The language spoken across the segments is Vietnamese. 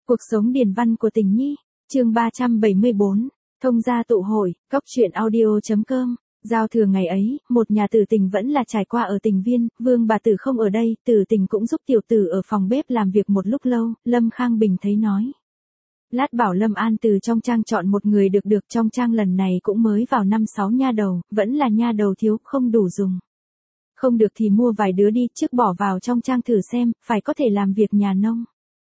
Cuộc sống điền văn của tình nhi, chương 374, thông gia tụ hội, cóc truyện audio.com. Giao thừa ngày ấy, một nhà tử tình vẫn là trải qua ở tình viên, Vương bà tử không ở đây, tử tình cũng giúp tiểu tử ở phòng bếp làm việc một lúc lâu, Lâm Khang Bình thấy nói. Lát bảo Lâm An từ trong trang chọn một người được trong trang lần này cũng mới vào 5-6 nha đầu, vẫn là nha đầu thiếu, không đủ dùng. Không được thì mua vài đứa đi, trước bỏ vào trong trang thử xem, phải có thể làm việc nhà nông.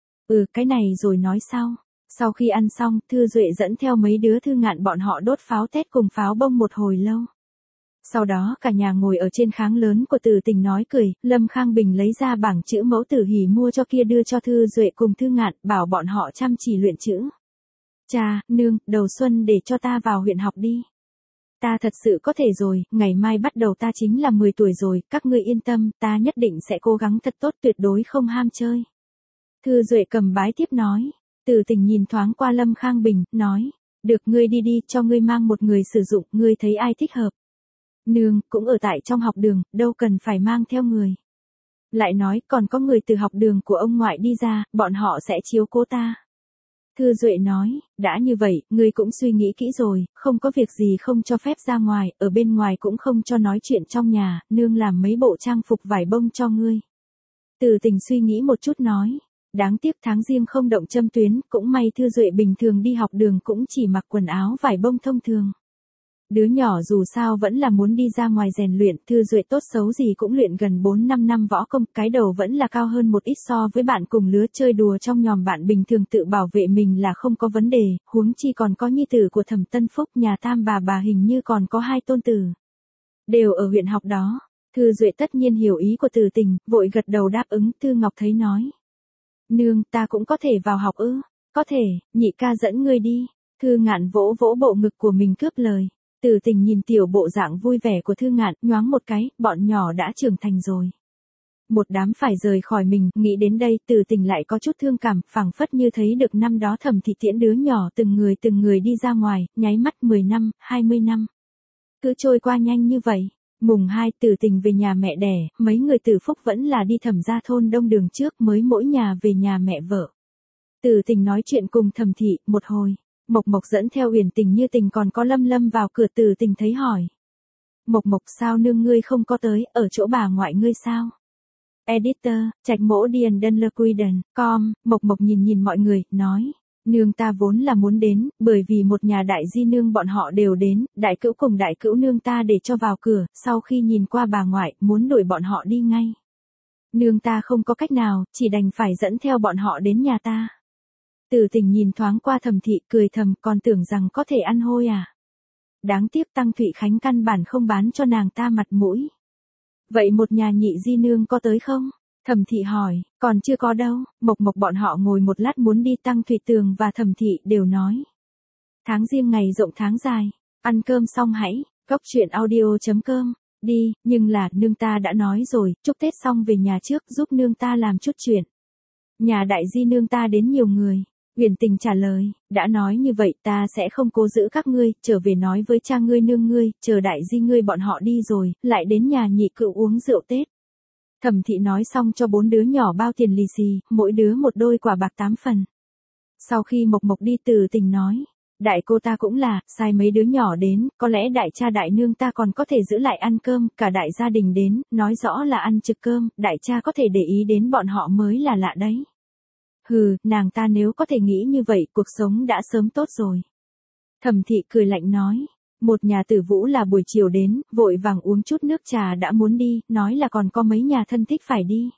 Cái này rồi nói sau. Sau khi ăn xong, Thư Duệ dẫn theo mấy đứa Thư Ngạn bọn họ đốt pháo tét cùng pháo bông một hồi lâu. Sau đó cả nhà ngồi ở trên kháng lớn của Tử Tình nói cười, Lâm Khang Bình lấy ra bảng chữ mẫu tử hỉ mua cho kia đưa cho Thư Duệ cùng Thư Ngạn, bảo bọn họ chăm chỉ luyện chữ. Cha, nương, đầu xuân để cho ta vào huyện học đi. Ta thật sự có thể rồi, ngày mai bắt đầu ta chính là 10 tuổi rồi, các ngươi yên tâm, ta nhất định sẽ cố gắng thật tốt, tuyệt đối không ham chơi. Thư Duệ cầm bái tiếp nói. Tử Tình nhìn thoáng qua Lâm Khang Bình, nói, được ngươi đi đi, cho ngươi mang một người sử dụng, ngươi thấy ai thích hợp. Nương, cũng ở tại trong học đường, đâu cần phải mang theo người. Lại nói, còn có người từ học đường của ông ngoại đi ra, bọn họ sẽ chiếu cố ta. Thư Duệ nói, đã như vậy, ngươi cũng suy nghĩ kỹ rồi, không có việc gì không cho phép ra ngoài, ở bên ngoài cũng không cho nói chuyện trong nhà, nương làm mấy bộ trang phục vải bông cho ngươi. Tử Tình suy nghĩ một chút nói. Đáng tiếc tháng riêng không động châm tuyến, cũng may Thư Duệ bình thường đi học đường cũng chỉ mặc quần áo vải bông thông thường. Đứa nhỏ dù sao vẫn là muốn đi ra ngoài rèn luyện, Thư Duệ tốt xấu gì cũng luyện gần 4-5 năm võ công, cái đầu vẫn là cao hơn một ít so với bạn cùng lứa chơi đùa trong nhòm bạn bình thường tự bảo vệ mình là không có vấn đề, huống chi còn có nhi tử của Thẩm Tân Phúc, nhà tam bà hình như còn có 2 tôn tử. Đều ở huyện học đó, Thư Duệ tất nhiên hiểu ý của Tử Tình, vội gật đầu đáp ứng, Thư Ngọc thấy nói. Nương, ta cũng có thể vào học ư? Có thể, nhị ca dẫn ngươi đi. Thư Ngạn vỗ vỗ bộ ngực của mình cướp lời. Tử Tình nhìn tiểu bộ dạng vui vẻ của Thư Ngạn, nhoáng một cái, bọn nhỏ đã trưởng thành rồi. Một đám phải rời khỏi mình, nghĩ đến đây, Tử Tình lại có chút thương cảm, phảng phất như thấy được năm đó Thẩm Thị tiễn đứa nhỏ từng người đi ra ngoài, nháy mắt 10 năm, 20 năm. Cứ trôi qua nhanh như vậy. Mùng 2 Tử Tình về nhà mẹ đẻ, mấy người Tử Phúc vẫn là đi Thẩm gia thôn đông đường trước mới mỗi nhà về nhà mẹ vợ. Tử Tình nói chuyện cùng Thẩm Thị, một hồi, Mộc Mộc dẫn theo Uyển Tình Như Tình còn có Lâm Lâm vào cửa. Tử Tình thấy hỏi. Mộc Mộc sao nương ngươi không có tới, ở chỗ bà ngoại ngươi sao? Editor, Trạch Mỗ Điền Đơn Lơ Quy Đần, com, Mộc Mộc nhìn mọi người, nói. Nương ta vốn là muốn đến, bởi vì một nhà đại di nương bọn họ đều đến, đại cữu cùng đại cữu nương ta để cho vào cửa, sau khi nhìn qua bà ngoại, muốn đuổi bọn họ đi ngay. Nương ta không có cách nào, chỉ đành phải dẫn theo bọn họ đến nhà ta. Tử Tình nhìn thoáng qua Thẩm Thị, cười thầm, còn tưởng rằng có thể ăn hôi à. Đáng tiếc Tăng Thụy Khánh căn bản không bán cho nàng ta mặt mũi. Vậy một nhà nhị di nương có tới không? Thẩm Thị hỏi, còn chưa có đâu. Mộc Mộc bọn họ ngồi một lát muốn đi, Tăng Thụy Tường và Thẩm Thị đều nói. Tháng riêng ngày rộng tháng dài, ăn cơm xong hãy, cóc truyện audio.com, đi, nhưng là, nương ta đã nói rồi, chúc Tết xong về nhà trước, giúp nương ta làm chút chuyện. Nhà đại di nương ta đến nhiều người. Uyển Tình trả lời, đã nói như vậy ta sẽ không cố giữ các ngươi, trở về nói với cha ngươi nương ngươi, chờ đại di ngươi bọn họ đi rồi, lại đến nhà nhị cữu uống rượu Tết. Thẩm Thị nói xong cho 4 đứa nhỏ bao tiền lì xì, mỗi đứa một đôi quả bạc 8 phần. Sau khi Mộc Mộc đi, Tử Tình nói, đại cô ta cũng là, sai mấy đứa nhỏ đến, có lẽ đại cha đại nương ta còn có thể giữ lại ăn cơm, cả đại gia đình đến, nói rõ là ăn trực cơm, đại cha có thể để ý đến bọn họ mới là lạ đấy. Hừ, nàng ta nếu có thể nghĩ như vậy, cuộc sống đã sớm tốt rồi. Thẩm Thị cười lạnh nói. Một nhà Tử Vũ là buổi chiều đến, vội vàng uống chút nước trà đã muốn đi, nói là còn có mấy nhà thân thích phải đi.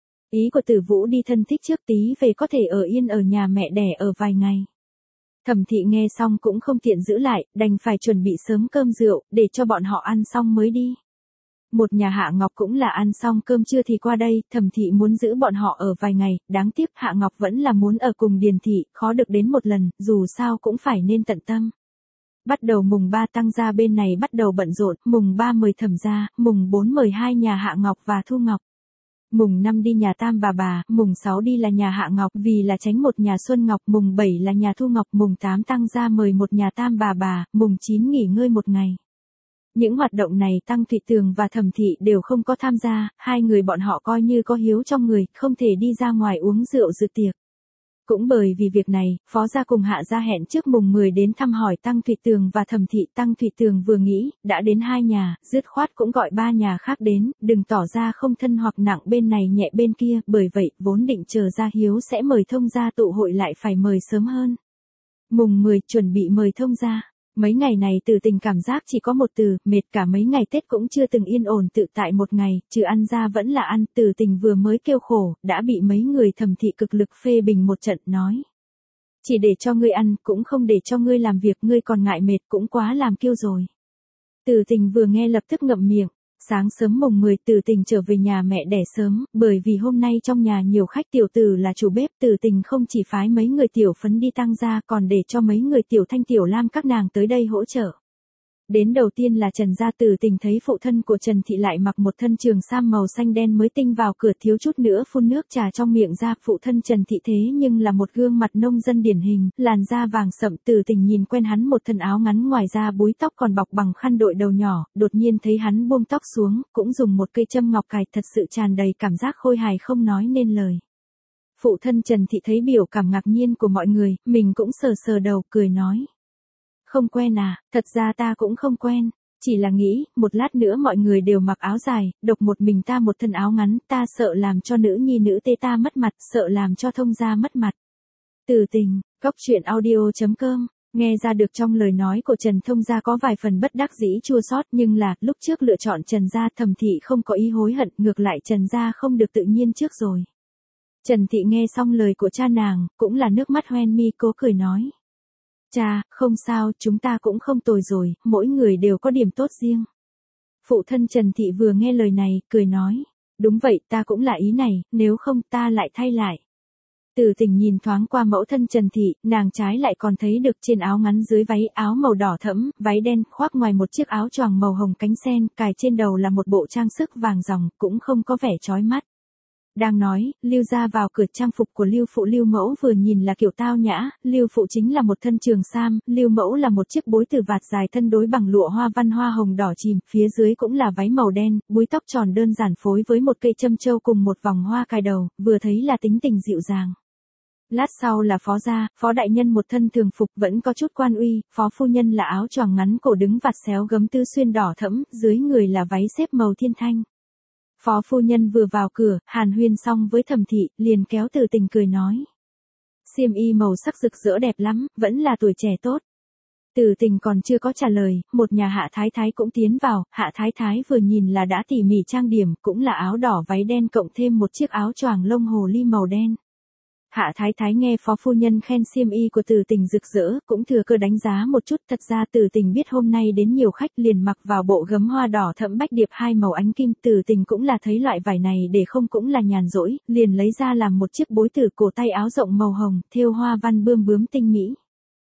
Ý của Tử Vũ đi thân thích trước tí về có thể ở yên ở nhà mẹ đẻ ở vài ngày. Thẩm Thị nghe xong cũng không tiện giữ lại, đành phải chuẩn bị sớm cơm rượu, để cho bọn họ ăn xong mới đi. Một nhà Hạ Ngọc cũng là ăn xong cơm trưa thì qua đây, Thẩm Thị muốn giữ bọn họ ở vài ngày, đáng tiếc Hạ Ngọc vẫn là muốn ở cùng Điền Thị, khó được đến một lần, dù sao cũng phải nên tận tâm. Bắt đầu mùng 3 Tăng gia bên này bắt đầu bận rộn, mùng 3 mời Thẩm gia, mùng 4 mời 2 nhà Hạ Ngọc và Thu Ngọc. Mùng 5 đi nhà tam bà, mùng 6 đi là nhà Hạ Ngọc vì là tránh một nhà Xuân Ngọc, mùng 7 là nhà Thu Ngọc, mùng 8 Tăng gia mời một nhà tam bà, mùng 9 nghỉ ngơi một ngày. Những hoạt động này Tăng Thụy Tường và Thẩm Thị đều không có tham gia, hai người bọn họ coi như có hiếu trong người, không thể đi ra ngoài uống rượu dự tiệc. Cũng bởi vì việc này, Phó gia cùng Hạ gia hẹn trước mùng 10 đến thăm hỏi Tăng Thụy Tường và Thẩm Thị. Tăng Thụy Tường vừa nghĩ, đã đến hai nhà, dứt khoát cũng gọi ba nhà khác đến, đừng tỏ ra không thân hoặc nặng bên này nhẹ bên kia, bởi vậy, vốn định chờ Gia Hiếu sẽ mời thông gia tụ hội lại phải mời sớm hơn. Mùng 10 chuẩn bị mời thông gia. Mấy ngày này Từ Tình cảm giác chỉ có một từ, mệt. Cả mấy ngày Tết cũng chưa từng yên ổn tự tại một ngày, trừ ăn ra vẫn là ăn. Từ Tình vừa mới kêu khổ, đã bị mấy người Thẩm Thị cực lực phê bình một trận, nói. Chỉ để cho ngươi ăn, cũng không để cho ngươi làm việc, ngươi còn ngại mệt, cũng quá làm kiêu rồi. Từ Tình vừa nghe lập tức ngậm miệng. Sáng sớm mùng 10 Từ Tình trở về nhà mẹ đẻ sớm, bởi vì hôm nay trong nhà nhiều khách. Tiểu Tử là chủ bếp. Từ Tình không chỉ phái mấy người tiểu phấn đi tăng gia, còn để cho mấy người tiểu Thanh tiểu Lam các nàng tới đây hỗ trợ. Đến đầu tiên là Trần gia. Từ Tình thấy phụ thân của Trần Thị lại mặc một thân trường sam màu xanh đen mới tinh vào cửa, thiếu chút nữa phun nước trà trong miệng ra. Phụ thân Trần Thị thế nhưng là một gương mặt nông dân điển hình, làn da vàng sậm. Từ Tình nhìn quen hắn một thân áo ngắn, ngoài ra búi tóc còn bọc bằng khăn đội đầu nhỏ, đột nhiên thấy hắn buông tóc xuống, cũng dùng một cây châm ngọc cài, thật sự tràn đầy cảm giác khôi hài không nói nên lời. Phụ thân Trần Thị thấy biểu cảm ngạc nhiên của mọi người, mình cũng sờ sờ đầu, cười nói. Không quen à, thật ra ta cũng không quen, chỉ là nghĩ, một lát nữa mọi người đều mặc áo dài, độc một mình ta một thân áo ngắn, ta sợ làm cho nữ nhi nữ tê ta mất mặt, sợ làm cho thông gia mất mặt. Từ Tình, coctruyện.audio.com, nghe ra được trong lời nói của Trần thông gia có vài phần bất đắc dĩ chua xót, nhưng là, lúc trước lựa chọn Trần gia, Thẩm Thị không có ý hối hận, ngược lại Trần gia không được tự nhiên trước rồi. Trần Thị nghe xong lời của cha nàng, cũng là nước mắt hoen mi, cố cười nói. Cha, không sao, chúng ta cũng không tồi rồi, mỗi người đều có điểm tốt riêng. Phụ thân Trần Thị vừa nghe lời này, cười nói. Đúng vậy, ta cũng là ý này, nếu không ta lại thay lại. Từ Tình nhìn thoáng qua mẫu thân Trần Thị, nàng trái lại còn thấy được trên áo ngắn dưới váy áo màu đỏ thẫm, váy đen, khoác ngoài một chiếc áo choàng màu hồng cánh sen, cài trên đầu là một bộ trang sức vàng ròng, cũng không có vẻ chói mắt. Đang nói, Lưu gia vào cửa. Trang phục của Lưu phụ Lưu mẫu vừa nhìn là kiểu tao nhã, Lưu phụ chính là một thân trường sam, Lưu mẫu là một chiếc bối từ vạt dài thân đối bằng lụa hoa văn hoa hồng đỏ chìm, phía dưới cũng là váy màu đen, búi tóc tròn đơn giản phối với một cây châm châu cùng một vòng hoa cài đầu, vừa thấy là tính tình dịu dàng. Lát sau là Phó gia, Phó đại nhân một thân thường phục vẫn có chút quan uy, Phó phu nhân là áo choàng ngắn cổ đứng vạt xéo gấm tứ xuyên đỏ thẫm, dưới người là váy xếp màu thiên thanh. Phó phu nhân vừa vào cửa, hàn huyên xong với Thẩm Thị, liền kéo Từ Tình cười nói. Xiêm y màu sắc rực rỡ đẹp lắm, vẫn là tuổi trẻ tốt. Từ Tình còn chưa có trả lời, một nhà Hạ Thái Thái cũng tiến vào, Hạ Thái Thái vừa nhìn là đã tỉ mỉ trang điểm, cũng là áo đỏ váy đen cộng thêm một chiếc áo choàng lông hồ ly màu đen. Hạ Thái Thái nghe Phó phu nhân khen xiêm y của Từ Tình rực rỡ, cũng thừa cơ đánh giá một chút. Thật ra Từ Tình biết hôm nay đến nhiều khách, liền mặc vào bộ gấm hoa đỏ thẫm bách điệp hai màu ánh kim. Từ Tình cũng là thấy loại vải này để không cũng là nhàn rỗi, liền lấy ra làm một chiếc bối từ cổ tay áo rộng màu hồng, thêu hoa văn bươm bướm tinh mỹ.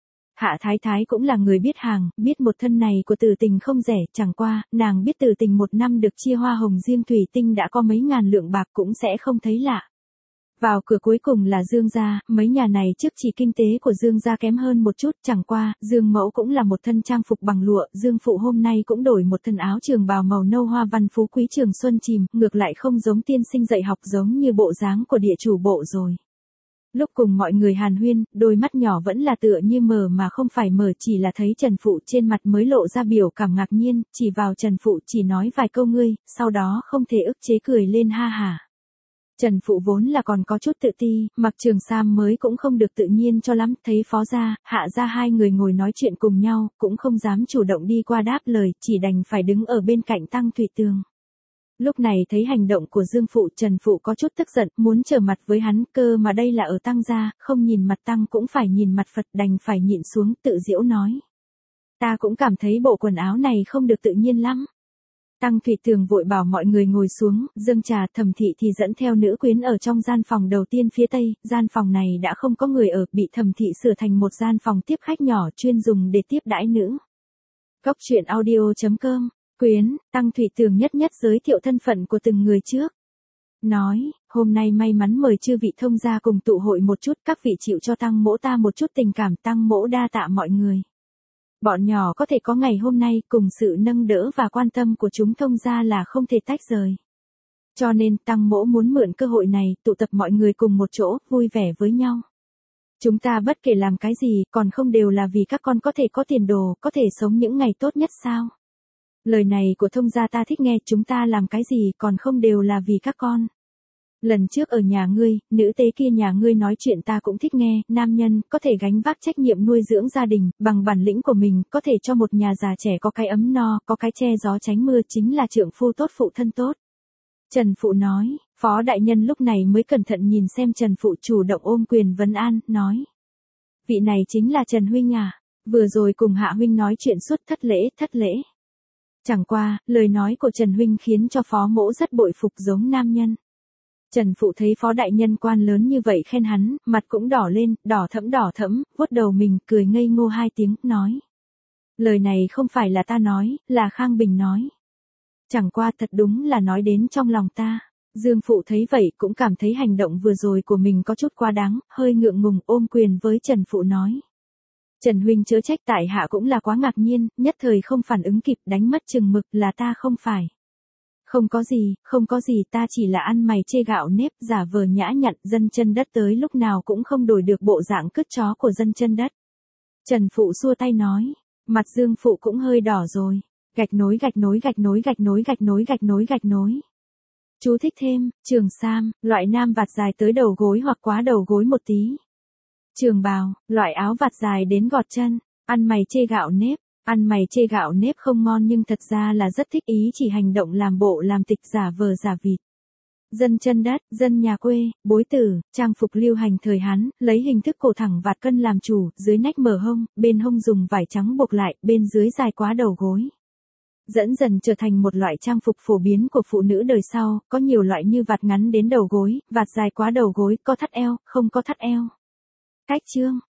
Hạ Thái Thái cũng là người biết hàng, biết một thân này của Từ Tình không rẻ, chẳng qua, nàng biết Từ Tình một năm được chia hoa hồng riêng thủy tinh đã có mấy ngàn lượng bạc, cũng sẽ không thấy lạ. Vào cửa cuối cùng là Dương gia, mấy nhà này trước chỉ kinh tế của Dương gia kém hơn một chút, chẳng qua, Dương mẫu cũng là một thân trang phục bằng lụa, Dương phụ hôm nay cũng đổi một thân áo trường bào màu nâu hoa văn phú quý trường xuân chìm, ngược lại không giống tiên sinh dạy học, giống như bộ dáng của địa chủ bộ rồi. Lúc cùng mọi người hàn huyên, đôi mắt nhỏ vẫn là tựa như mở mà không phải mở, chỉ là thấy Trần phụ trên mặt mới lộ ra biểu cảm ngạc nhiên, chỉ vào Trần phụ chỉ nói vài câu ngươi, sau đó không thể ức chế cười lên ha hả. Trần phụ vốn là còn có chút tự ti, mặc trường sam mới cũng không được tự nhiên cho lắm, thấy Phó gia, Hạ gia hai người ngồi nói chuyện cùng nhau, cũng không dám chủ động đi qua đáp lời, chỉ đành phải đứng ở bên cạnh Tăng Thụy Tường. Lúc này thấy hành động của Dương phụ, Trần phụ có chút tức giận, muốn trở mặt với hắn, cơ mà đây là ở Tăng gia, không nhìn mặt Tăng cũng phải nhìn mặt Phật, đành phải nhịn xuống, tự giễu nói. Ta cũng cảm thấy bộ quần áo này không được tự nhiên lắm. Tăng Thụy Tường vội bảo mọi người ngồi xuống, dâng trà. Thẩm Thị thì dẫn theo nữ quyến ở trong gian phòng đầu tiên phía tây, gian phòng này đã không có người ở, bị Thẩm Thị sửa thành một gian phòng tiếp khách nhỏ chuyên dùng để tiếp đãi nữ. Coctruyện.audio.com, quyến, Tăng Thụy Tường nhất nhất giới thiệu thân phận của từng người trước. Nói, hôm nay may mắn mời chư vị thông gia cùng tụ hội một chút, các vị chịu cho Tăng mỗ ta một chút tình cảm, Tăng mỗ đa tạ mọi người. Bọn nhỏ có thể có ngày hôm nay, cùng sự nâng đỡ và quan tâm của chúng thông gia là không thể tách rời. Cho nên Tăng mỗ muốn mượn cơ hội này, tụ tập mọi người cùng một chỗ, vui vẻ với nhau. Chúng ta bất kể làm cái gì, còn không đều là vì các con có thể có tiền đồ, có thể sống những ngày tốt nhất sao? Lời này của thông gia ta thích nghe, chúng ta làm cái gì, còn không đều là vì các con. Lần trước ở nhà ngươi, nữ tế kia nhà ngươi nói chuyện ta cũng thích nghe, nam nhân, có thể gánh vác trách nhiệm nuôi dưỡng gia đình, bằng bản lĩnh của mình, có thể cho một nhà già trẻ có cái ấm no, có cái che gió tránh mưa chính là trượng phu tốt phụ thân tốt. Trần Phụ nói, Phó đại nhân lúc này mới cẩn thận nhìn xem Trần Phụ chủ động ôm quyền vấn an, nói. Vị này chính là Trần Huynh à, vừa rồi cùng Hạ Huynh nói chuyện suốt thất lễ. Chẳng qua, lời nói của Trần Huynh khiến cho Phó mỗ rất bội phục giống nam nhân. Trần Phụ thấy Phó đại nhân quan lớn như vậy khen hắn, mặt cũng đỏ lên, đỏ thẫm, vuốt đầu mình, cười ngây ngô 2 tiếng, nói. Lời này không phải là ta nói, là Khang Bình nói. Chẳng qua thật đúng là nói đến trong lòng ta. Dương Phụ thấy vậy cũng cảm thấy hành động vừa rồi của mình có chút quá đáng, hơi ngượng ngùng ôm quyền với Trần Phụ nói. Trần Huynh chớ trách, tại hạ cũng là quá ngạc nhiên, nhất thời không phản ứng kịp, đánh mất chừng mực, là ta không phải. Không có gì, ta chỉ là ăn mày chê gạo nếp, giả vờ nhã nhặn, dân chân đất tới lúc nào cũng không đổi được bộ dạng cứt chó của dân chân đất. Trần Phụ xua tay nói, mặt Dương Phụ cũng hơi đỏ rồi. Gạch nối. Chú thích thêm, trường sam, loại nam vạt dài tới đầu gối hoặc quá đầu gối một tí. Trường bào, loại áo vạt dài đến gọt chân. Ăn mày chê gạo nếp không ngon nhưng thật ra là rất thích ý chỉ hành động làm bộ làm tịch giả vờ giả vịt. Dân chân đất, dân nhà quê, bối tử, trang phục lưu hành thời Hán, lấy hình thức cổ thẳng vạt cân làm chủ, dưới nách mở hông, bên hông dùng vải trắng buộc lại, bên dưới dài quá đầu gối. Dẫn dần trở thành một loại trang phục phổ biến của phụ nữ đời sau, có nhiều loại như vạt ngắn đến đầu gối, vạt dài quá đầu gối, có thắt eo, không có thắt eo. Cách chương